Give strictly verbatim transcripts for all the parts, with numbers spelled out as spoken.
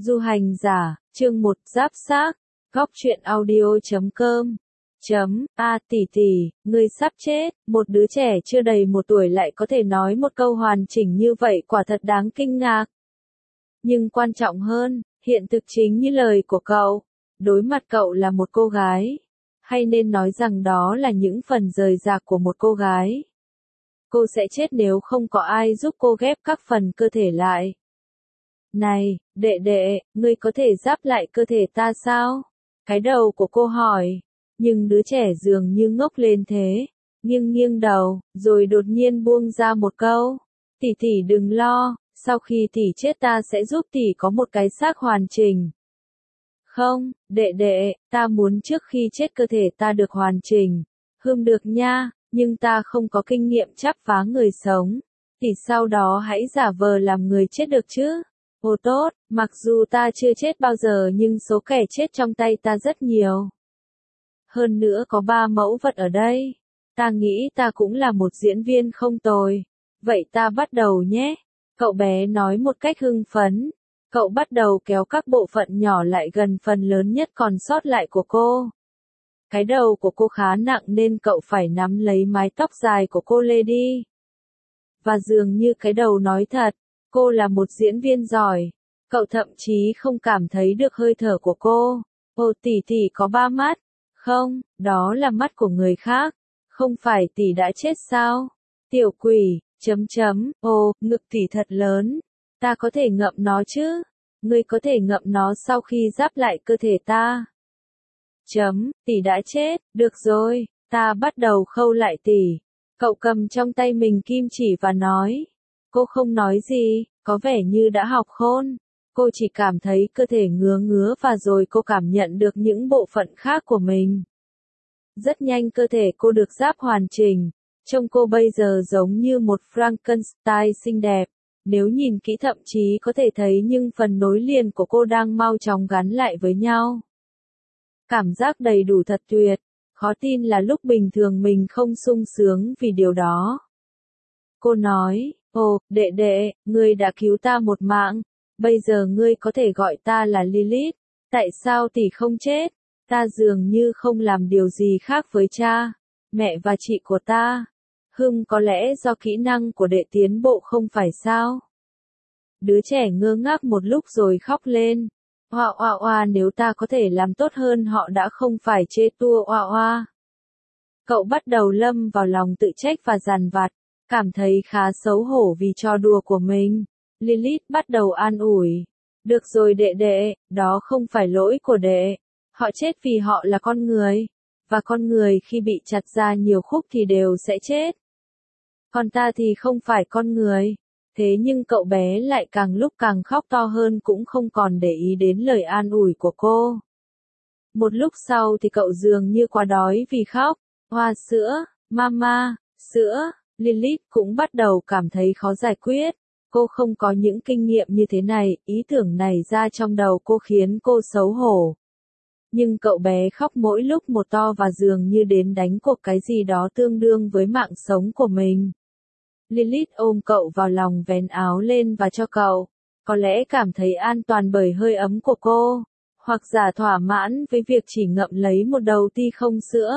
Du hành giả, chương một giáp xác, góc truyện audio chấm com. Chấm, a tỷ tỷ, ngươi sắp chết, một đứa trẻ chưa đầy một tuổi lại có thể nói một câu hoàn chỉnh như vậy quả thật đáng kinh ngạc. Nhưng quan trọng hơn, hiện thực chính như lời của cậu, đối mặt cậu là một cô gái, hay nên nói rằng đó là những phần rời rạc của một cô gái. Cô sẽ chết nếu không có ai giúp cô ghép các phần cơ thể lại. Này, đệ đệ, ngươi có thể giáp lại cơ thể ta sao? Cái đầu của cô hỏi, nhưng đứa trẻ dường như ngốc lên thế, nghiêng nghiêng đầu, rồi đột nhiên buông ra một câu. Tỷ tỷ đừng lo, sau khi tỷ chết ta sẽ giúp tỷ có một cái xác hoàn chỉnh. Không, đệ đệ, ta muốn trước khi chết cơ thể ta được hoàn chỉnh. Hừm được nha, nhưng ta không có kinh nghiệm chắp vá người sống. Tỷ sau đó hãy giả vờ làm người chết được chứ. Ồ tốt, mặc dù ta chưa chết bao giờ nhưng số kẻ chết trong tay ta rất nhiều. Hơn nữa có ba mẫu vật ở đây. Ta nghĩ ta cũng là một diễn viên không tồi. Vậy ta bắt đầu nhé. Cậu bé nói một cách hưng phấn. Cậu bắt đầu kéo các bộ phận nhỏ lại gần phần lớn nhất còn sót lại của cô. Cái đầu của cô khá nặng nên cậu phải nắm lấy mái tóc dài của cô lê đi. Và dường như cái đầu nói thật, cô là một diễn viên giỏi. Cậu thậm chí không cảm thấy được hơi thở của cô. Ồ tỷ tỷ có ba mắt. Không, đó là mắt của người khác. Không phải tỷ đã chết sao? Tiểu quỷ, chấm chấm, ồ, ngực tỷ thật lớn. Ta có thể ngậm nó chứ? Ngươi có thể ngậm nó sau khi giáp lại cơ thể ta. Chấm, tỷ đã chết, được rồi, ta bắt đầu khâu lại tỷ. Cậu cầm trong tay mình kim chỉ và nói. Cô không nói gì, có vẻ như đã học khôn. Cô chỉ cảm thấy cơ thể ngứa ngứa và rồi cô cảm nhận được những bộ phận khác của mình. Rất nhanh cơ thể cô được giáp hoàn chỉnh. Trông cô bây giờ giống như một Frankenstein xinh đẹp. Nếu nhìn kỹ thậm chí có thể thấy những phần nối liền của cô đang mau chóng gắn lại với nhau. Cảm giác đầy đủ thật tuyệt. Khó tin là lúc bình thường mình không sung sướng vì điều đó. Cô nói, ồ, đệ đệ, ngươi đã cứu ta một mạng. Bây giờ ngươi có thể gọi ta là Lilith. Tại sao tỷ không chết? Ta dường như không làm điều gì khác với cha, mẹ và chị của ta. Hừm có lẽ do kỹ năng của đệ tiến bộ không phải sao? Đứa trẻ ngơ ngác một lúc rồi khóc lên. Oa oa oa nếu ta có thể làm tốt hơn họ đã không phải chê tua oa oa. Cậu bắt đầu lâm vào lòng tự trách và dằn vặt, cảm thấy khá xấu hổ vì trò đùa của mình. Lilith bắt đầu an ủi. Được rồi đệ đệ, đó không phải lỗi của đệ. Họ chết vì họ là con người. Và con người khi bị chặt ra nhiều khúc thì đều sẽ chết. Còn ta thì không phải con người. Thế nhưng cậu bé lại càng lúc càng khóc to hơn cũng không còn để ý đến lời an ủi của cô. Một lúc sau thì cậu dường như quá đói vì khóc. Hoa sữa, mama, sữa, Lilith cũng bắt đầu cảm thấy khó giải quyết. Cô không có những kinh nghiệm như thế này, ý tưởng này ra trong đầu cô khiến cô xấu hổ. Nhưng cậu bé khóc mỗi lúc một to và dường như đến đánh cuộc cái gì đó tương đương với mạng sống của mình. Lilith ôm cậu vào lòng vén áo lên và cho cậu, có lẽ cảm thấy an toàn bởi hơi ấm của cô, hoặc giả thỏa mãn với việc chỉ ngậm lấy một đầu ti không sữa.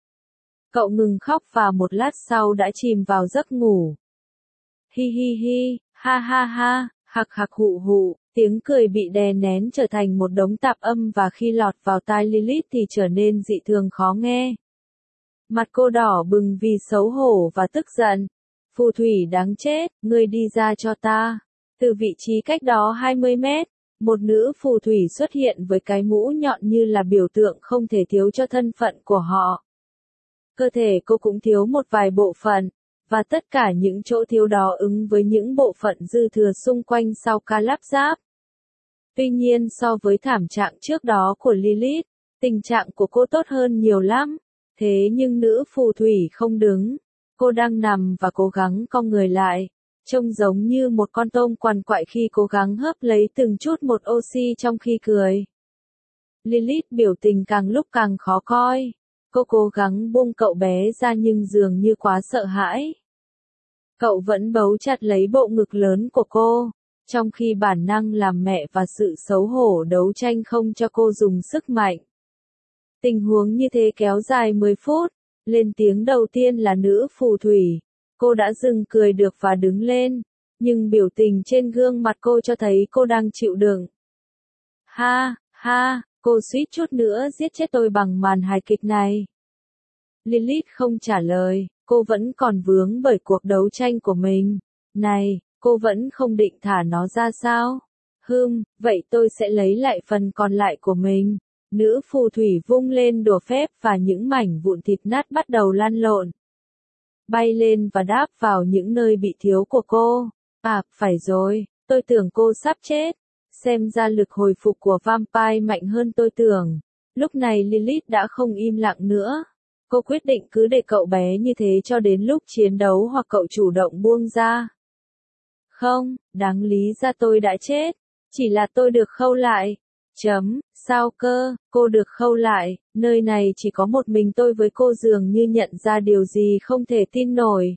Cậu ngừng khóc và một lát sau đã chìm vào giấc ngủ. Hi hi hi, ha ha ha, hạc hạc hụ hụ, tiếng cười bị đè nén trở thành một đống tạp âm và khi lọt vào tai Lilith thì trở nên dị thường khó nghe. Mặt cô đỏ bừng vì xấu hổ và tức giận. Phù thủy đáng chết, ngươi đi ra cho ta. Từ vị trí cách đó hai mươi mét, một nữ phù thủy xuất hiện với cái mũ nhọn như là biểu tượng không thể thiếu cho thân phận của họ. Cơ thể cô cũng thiếu một vài bộ phận, và tất cả những chỗ thiếu đó ứng với những bộ phận dư thừa xung quanh sau ca lắp ráp. Tuy nhiên so với thảm trạng trước đó của Lilith, tình trạng của cô tốt hơn nhiều lắm. Thế nhưng nữ phù thủy không đứng. Cô đang nằm và cố gắng cong người lại, trông giống như một con tôm quằn quại khi cố gắng hớp lấy từng chút một oxy trong khi cười. Lilith biểu tình càng lúc càng khó coi. Cô cố gắng buông cậu bé ra nhưng dường như quá sợ hãi. Cậu vẫn bấu chặt lấy bộ ngực lớn của cô. trong khi bản năng làm mẹ và sự xấu hổ đấu tranh không cho cô dùng sức mạnh. Tình huống như thế kéo dài mười phút, lên tiếng đầu tiên là nữ phù thủy. Cô đã dừng cười được và đứng lên, nhưng biểu tình trên gương mặt cô cho thấy cô đang chịu đựng. Ha, ha, cô suýt chút nữa giết chết tôi bằng màn hài kịch này. Lilith không trả lời, cô vẫn còn vướng bởi cuộc đấu tranh của mình. Này, cô vẫn không định thả nó ra sao? Hừm, vậy tôi sẽ lấy lại phần còn lại của mình. Nữ phù thủy vung lên đũa phép và những mảnh vụn thịt nát bắt đầu lăn lộn. Bay lên và đáp vào những nơi bị thiếu của cô. À, phải rồi, tôi tưởng cô sắp chết. Xem ra lực hồi phục của vampire mạnh hơn tôi tưởng. Lúc này Lilith đã không im lặng nữa. Cô quyết định cứ để cậu bé như thế cho đến lúc chiến đấu hoặc cậu chủ động buông ra. Không, đáng lý ra tôi đã chết. Chỉ là tôi được khâu lại. Chấm, sao cơ, cô được khâu lại, nơi này chỉ có một mình tôi với cô dường như nhận ra điều gì không thể tin nổi.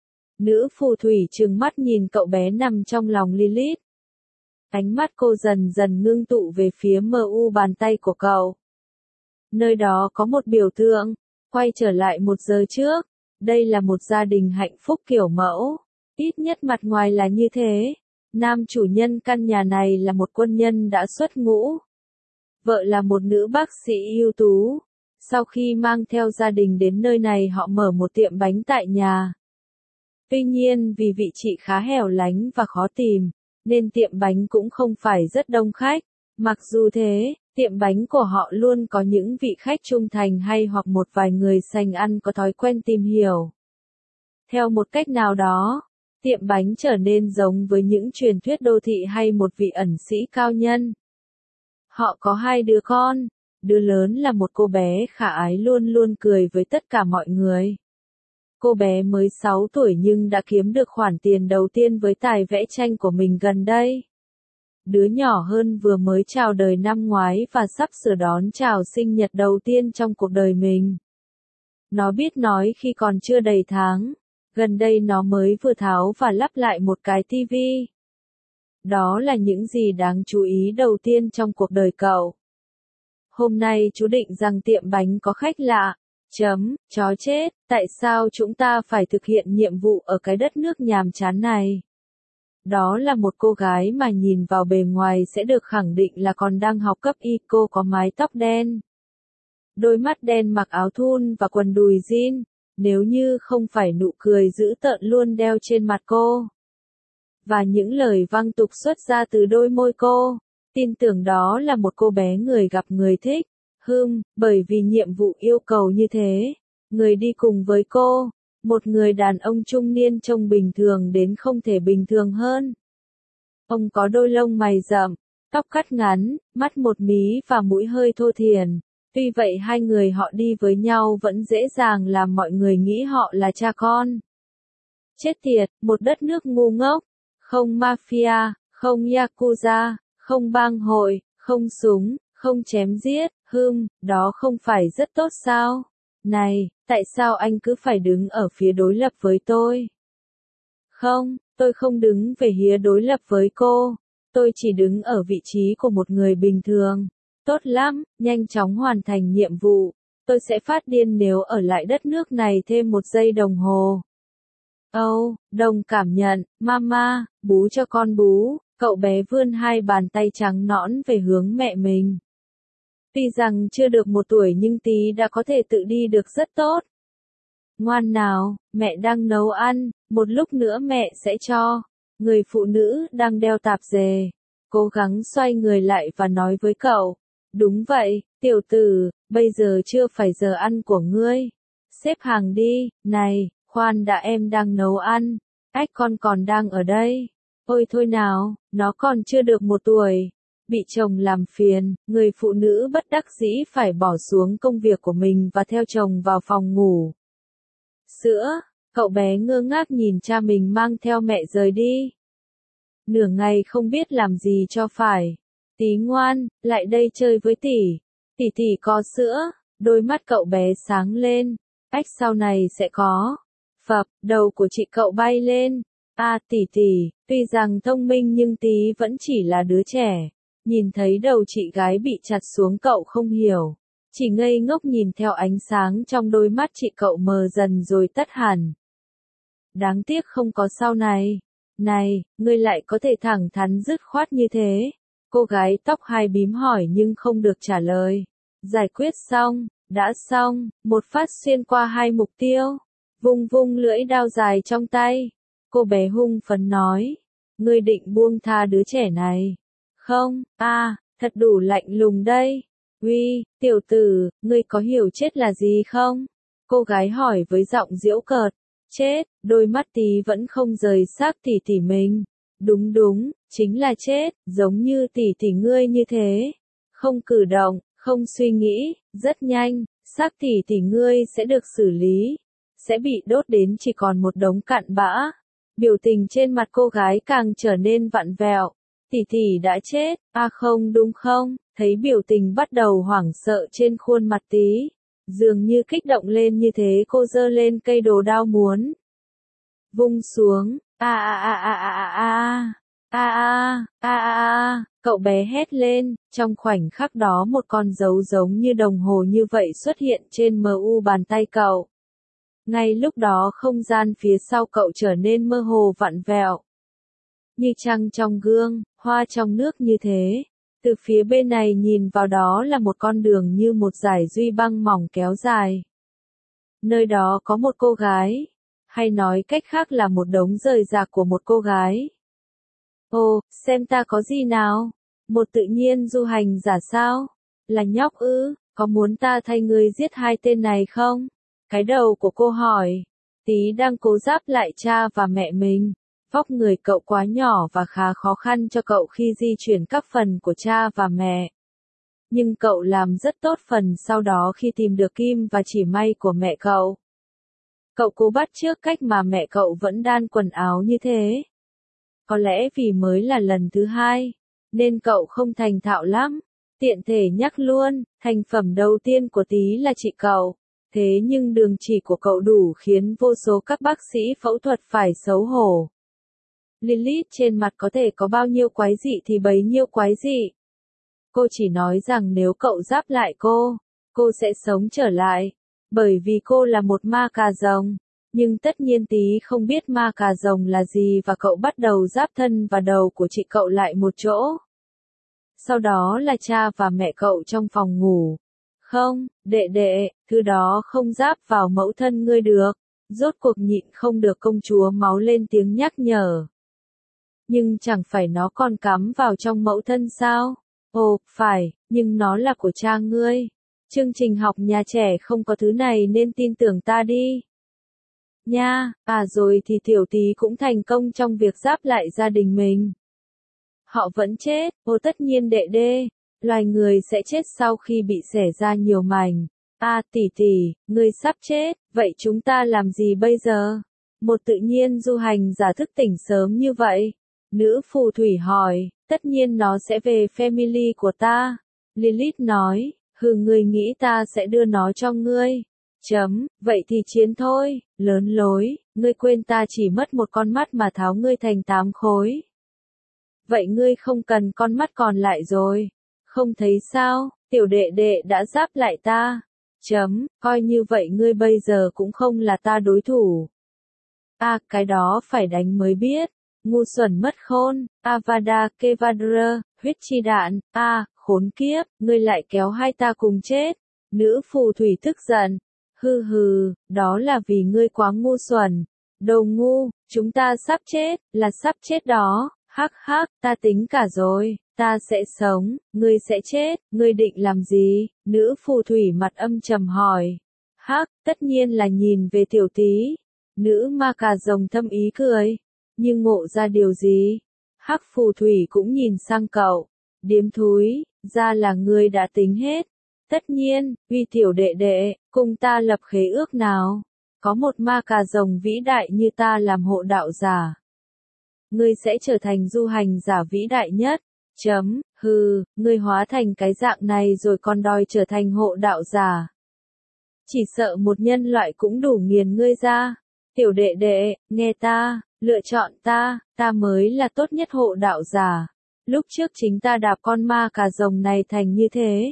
Nữ phù thủy trừng mắt nhìn cậu bé nằm trong lòng Lilith. Ánh mắt cô dần dần ngưng tụ về phía mờ u bàn tay của cậu. Nơi đó có một biểu tượng, quay trở lại một giờ trước, đây là một gia đình hạnh phúc kiểu mẫu, ít nhất mặt ngoài là như thế. Nam chủ nhân căn nhà này là một quân nhân đã xuất ngũ. Vợ là một nữ bác sĩ ưu tú. Sau khi mang theo gia đình đến nơi này họ mở một tiệm bánh tại nhà. Tuy nhiên vì vị trí khá hẻo lánh và khó tìm, nên tiệm bánh cũng không phải rất đông khách. Mặc dù thế, tiệm bánh của họ luôn có những vị khách trung thành hay hoặc một vài người sành ăn có thói quen tìm hiểu. Theo một cách nào đó, tiệm bánh trở nên giống với những truyền thuyết đô thị hay một vị ẩn sĩ cao nhân. Họ có hai đứa con, đứa lớn là một cô bé khả ái luôn luôn cười với tất cả mọi người. Cô bé mới sáu tuổi nhưng đã kiếm được khoản tiền đầu tiên với tài vẽ tranh của mình gần đây. Đứa nhỏ hơn vừa mới chào đời năm ngoái và sắp sửa đón chào sinh nhật đầu tiên trong cuộc đời mình. Nó biết nói khi còn chưa đầy tháng. Gần đây nó mới vừa tháo và lắp lại một cái tivi. Đó là những gì đáng chú ý đầu tiên trong cuộc đời cậu. Hôm nay chú định rằng tiệm bánh có khách lạ. Chấm, chó chết, tại sao chúng ta phải thực hiện nhiệm vụ ở cái đất nước nhàm chán này? Đó là một cô gái mà nhìn vào bề ngoài sẽ được khẳng định là còn đang học cấp y. Cô có mái tóc đen, đôi mắt đen, mặc áo thun và quần đùi jean. Nếu như không phải nụ cười dữ tợn luôn đeo trên mặt cô, và những lời văng tục xuất ra từ đôi môi cô, tin tưởng đó là một cô bé người gặp người thích. Hừm, bởi vì nhiệm vụ yêu cầu như thế. Người đi cùng với cô, một người đàn ông trung niên trông bình thường đến không thể bình thường hơn. Ông có đôi lông mày rậm, tóc cắt ngắn, mắt một mí và mũi hơi thô thiển. Tuy vậy hai người họ đi với nhau vẫn dễ dàng làm mọi người nghĩ họ là cha con. Chết tiệt, một đất nước ngu ngốc, không mafia, không yakuza, không bang hội, không súng, không chém giết, hừm, đó không phải rất tốt sao? Này, tại sao anh cứ phải đứng ở phía đối lập với tôi? Không, tôi không đứng về phía đối lập với cô, tôi chỉ đứng ở vị trí của một người bình thường. Tốt lắm, nhanh chóng hoàn thành nhiệm vụ. Tôi sẽ phát điên nếu ở lại đất nước này thêm một giây đồng hồ. Âu, oh, đồng cảm nhận, mama, bú cho con bú. Cậu bé vươn hai bàn tay trắng nõn về hướng mẹ mình. Tuy rằng chưa được một tuổi nhưng tí đã có thể tự đi được rất tốt. Ngoan nào, mẹ đang nấu ăn, một lúc nữa mẹ sẽ cho. Người phụ nữ đang đeo tạp dề, cố gắng xoay người lại và nói với cậu. Đúng vậy, tiểu tử, bây giờ chưa phải giờ ăn của ngươi. Xếp hàng đi, này, khoan đã, em đang nấu ăn. Ách, con còn đang ở đây. Ôi thôi nào, nó còn chưa được một tuổi. Bị chồng làm phiền, người phụ nữ bất đắc dĩ phải bỏ xuống công việc của mình và theo chồng vào phòng ngủ. Sữa, cậu bé ngơ ngác nhìn cha mình mang theo mẹ rời đi. Nửa ngày không biết làm gì cho phải. Tí ngoan, lại đây chơi với tỷ. Tỷ tỷ có sữa. Đôi mắt cậu bé sáng lên. Ách, sau này sẽ có. Phập, đầu của chị cậu bay lên. A tỷ tỷ, tuy rằng thông minh nhưng tí vẫn chỉ là đứa trẻ. Nhìn thấy đầu chị gái bị chặt xuống cậu không hiểu. Chỉ ngây ngốc nhìn theo ánh sáng trong đôi mắt chị cậu mờ dần rồi tắt hẳn. Đáng tiếc không có sau này. Này, ngươi lại có thể thẳng thắn dứt khoát như thế. Cô gái tóc hai bím hỏi nhưng không được trả lời. Giải quyết xong, đã xong, một phát xuyên qua hai mục tiêu. Vung vung lưỡi dao dài trong tay. Cô bé hung phấn nói. Ngươi định buông tha đứa trẻ này. Không, a, à, thật đủ lạnh lùng đây. Uy, tiểu tử, ngươi có hiểu chết là gì không? Cô gái hỏi với giọng giễu cợt. Chết, đôi mắt tí vẫn không rời xác tỷ tỷ mình. Đúng đúng, chính là chết, giống như tỷ tỷ ngươi như thế. Không cử động, không suy nghĩ, rất nhanh, xác tỷ tỷ ngươi sẽ được xử lý. Sẽ bị đốt đến chỉ còn một đống cặn bã. Biểu tình trên mặt cô gái càng trở nên vặn vẹo. Tỷ tỷ đã chết, à không đúng không, thấy biểu tình bắt đầu hoảng sợ trên khuôn mặt tí. Dường như kích động lên như thế cô giơ lên cây đồ đao muốn. Vung xuống, a a a a a a a a a a cậu bé hét lên, trong khoảnh khắc đó một con dấu giống như đồng hồ như vậy xuất hiện trên mu bàn tay cậu. Ngay lúc đó không gian phía sau cậu trở nên mơ hồ vặn vẹo. Như trăng trong gương, hoa trong nước như thế. Từ phía bên này nhìn vào đó là một con đường như một dải duy băng mỏng kéo dài. Nơi đó có một cô gái, hay nói cách khác là một đống rời rạc của một cô gái. Ồ, xem ta có gì nào? Một tự nhiên du hành giả sao? Là nhóc ư, có muốn ta thay ngươi giết hai tên này không? Cái đầu của cô hỏi. Tí đang cố giáp lại cha và mẹ mình. Vóc người cậu quá nhỏ và khá khó khăn cho cậu khi di chuyển các phần của cha và mẹ. Nhưng cậu làm rất tốt phần sau đó khi tìm được kim và chỉ may của mẹ cậu. Cậu cố bắt chước cách mà mẹ cậu vẫn đan quần áo như thế. Có lẽ vì mới là lần thứ hai, nên cậu không thành thạo lắm. Tiện thể nhắc luôn, thành phẩm đầu tiên của Tí là chị cậu. Thế nhưng đường chỉ của cậu đủ khiến vô số các bác sĩ phẫu thuật phải xấu hổ. Lilith trên mặt có thể có bao nhiêu quái dị thì bấy nhiêu quái dị. Cô chỉ nói rằng nếu cậu giáp lại cô, cô sẽ sống trở lại. Bởi vì cô là một ma cà rồng. Nhưng tất nhiên Tí không biết ma cà rồng là gì và cậu bắt đầu giáp thân và đầu của chị cậu lại một chỗ. Sau đó là cha và mẹ cậu trong phòng ngủ. Không, đệ đệ, thứ đó không giáp vào mẫu thân ngươi được. Rốt cuộc nhịn không được công chúa máu lên tiếng nhắc nhở. Nhưng chẳng phải nó còn cắm vào trong mẫu thân sao? Ồ, phải, nhưng nó là của cha ngươi. Chương trình học nhà trẻ không có thứ này nên tin tưởng ta đi. Nha, à rồi thì tiểu Tí cũng thành công trong việc giáp lại gia đình mình. Họ vẫn chết, ô tất nhiên đệ đê. Loài người sẽ chết sau khi bị xẻ ra nhiều mảnh. À tỷ tỷ, ngươi sắp chết, vậy chúng ta làm gì bây giờ? Một tự nhiên du hành giả thức tỉnh sớm như vậy. Nữ phù thủy hỏi, tất nhiên nó sẽ về family của ta. Lilith nói, hừ ngươi nghĩ ta sẽ đưa nó cho ngươi. Chấm, vậy thì chiến thôi, lớn lối, ngươi quên ta chỉ mất một con mắt mà tháo ngươi thành tám khối. Vậy ngươi không cần con mắt còn lại rồi. Không thấy sao, tiểu đệ đệ đã giáp lại ta. Chấm, coi như vậy ngươi bây giờ cũng không là ta đối thủ. À, cái đó phải đánh mới biết. Ngu xuẩn mất khôn, Avada Kedavra, huyết chi đạn, a, à, khốn kiếp, ngươi lại kéo hai ta cùng chết. Nữ phù thủy tức giận. Hừ hừ, đó là vì ngươi quá ngu xuẩn. Đồ ngu, chúng ta sắp chết, là sắp chết đó. Hắc hắc, ta tính cả rồi, ta sẽ sống, ngươi sẽ chết, ngươi định làm gì? Nữ phù thủy mặt âm trầm hỏi. Hắc, tất nhiên là nhìn về tiểu Tí. Nữ ma cà rồng thâm ý cười. Nhưng ngộ ra điều gì? Hắc phù thủy cũng nhìn sang cậu. Điếm thúi, ra là ngươi đã tính hết. Tất nhiên, uy tiểu đệ đệ, cùng ta lập khế ước nào. Có một ma cà rồng vĩ đại như ta làm hộ đạo giả. Ngươi sẽ trở thành du hành giả vĩ đại nhất. Chấm, hừ, ngươi hóa thành cái dạng này rồi còn đòi trở thành hộ đạo giả. Chỉ sợ một nhân loại cũng đủ nghiền ngươi ra. Tiểu đệ đệ, nghe ta, Lựa chọn ta, ta mới là tốt nhất hộ đạo giả. Lúc trước chính ta đạp con ma cà rồng này thành như thế.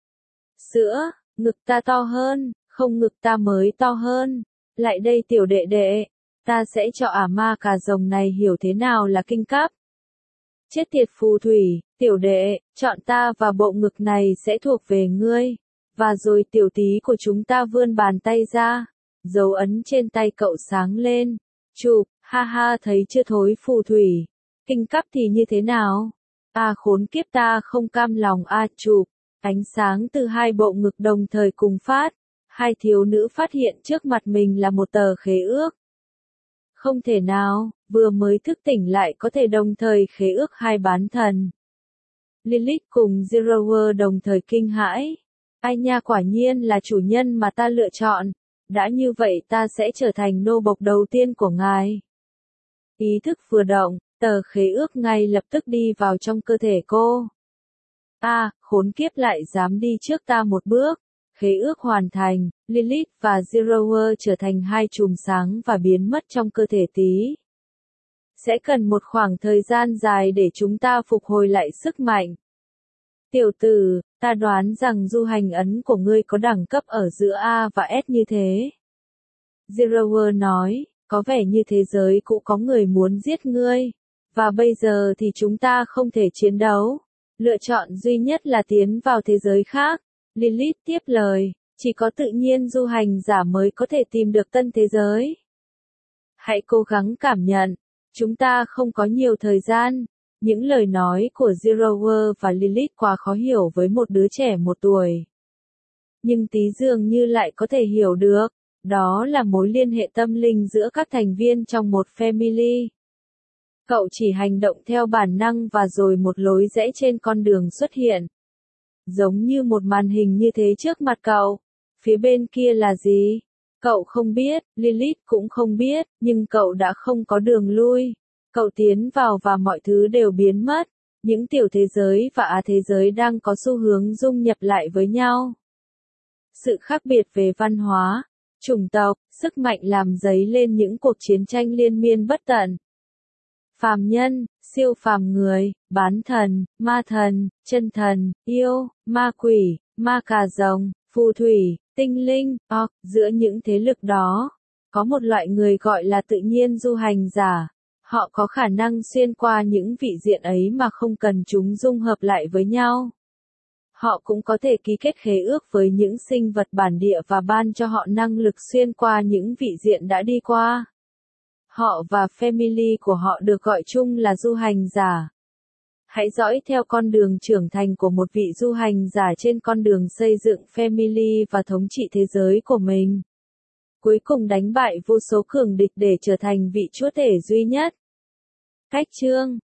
Sữa, ngực ta to hơn, không ngực ta mới to hơn. Lại đây tiểu đệ đệ, ta sẽ cho ả ma cà rồng này hiểu thế nào là kinh cấp. Chết tiệt phù thủy, tiểu đệ, chọn ta và bộ ngực này sẽ thuộc về ngươi. Và rồi tiểu tí của chúng ta vươn bàn tay ra. Dấu ấn trên tay cậu sáng lên. Chụp, ha ha thấy chưa thối phù thủy. Kinh cấp thì như thế nào? À khốn kiếp ta không cam lòng a à, chụp. Ánh sáng từ hai bộ ngực đồng thời cùng phát. Hai thiếu nữ phát hiện trước mặt mình là một tờ khế ước. Không thể nào, vừa mới thức tỉnh lại có thể đồng thời khế ước hai bán thần. Lilith cùng Zerower đồng thời kinh hãi. Ai nha, quả nhiên là chủ nhân mà ta lựa chọn. Đã như vậy ta sẽ trở thành nô bộc đầu tiên của ngài. Ý thức vừa động, tờ khế ước ngay lập tức đi vào trong cơ thể cô. A, à, khốn kiếp lại dám đi trước ta một bước. Khế ước hoàn thành, Lilith và Zerower trở thành hai chùm sáng và biến mất trong cơ thể tí. Sẽ cần một khoảng thời gian dài để chúng ta phục hồi lại sức mạnh. Tiểu tử, ta đoán rằng du hành ấn của ngươi có đẳng cấp ở giữa A và S như thế. Zerower nói, có vẻ như thế giới cũng có người muốn giết ngươi. Và bây giờ thì chúng ta không thể chiến đấu. Lựa chọn duy nhất là tiến vào thế giới khác. Lilith tiếp lời, chỉ có tự nhiên du hành giả mới có thể tìm được tân thế giới. Hãy cố gắng cảm nhận, chúng ta không có nhiều thời gian. Những lời nói của Zerower và Lilith quá khó hiểu với một đứa trẻ một tuổi. Nhưng tí dường như lại có thể hiểu được, đó là mối liên hệ tâm linh giữa các thành viên trong một family. Cậu chỉ hành động theo bản năng và rồi một lối rẽ trên con đường xuất hiện. Giống như một màn hình như thế trước mặt cậu. Phía bên kia là gì? Cậu không biết, Lilith cũng không biết, nhưng cậu đã không có đường lui. Cậu tiến vào và mọi thứ đều biến mất. Những tiểu thế giới và á thế giới đang có xu hướng dung nhập lại với nhau. Sự khác biệt về văn hóa, chủng tộc, sức mạnh làm dấy lên những cuộc chiến tranh liên miên bất tận. Phàm nhân, siêu phàm người, bán thần, ma thần, chân thần, yêu, ma quỷ, ma cà rồng, phù thủy, tinh linh, orc, giữa những thế lực đó, có một loại người gọi là tự nhiên du hành giả. Họ có khả năng xuyên qua những vị diện ấy mà không cần chúng dung hợp lại với nhau. Họ cũng có thể ký kết khế ước với những sinh vật bản địa và ban cho họ năng lực xuyên qua những vị diện đã đi qua. Họ và family của họ được gọi chung là du hành giả. Hãy dõi theo con đường trưởng thành của một vị du hành giả trên con đường xây dựng family và thống trị thế giới của mình. Cuối cùng đánh bại vô số cường địch để trở thành vị chúa tể duy nhất. Cách chương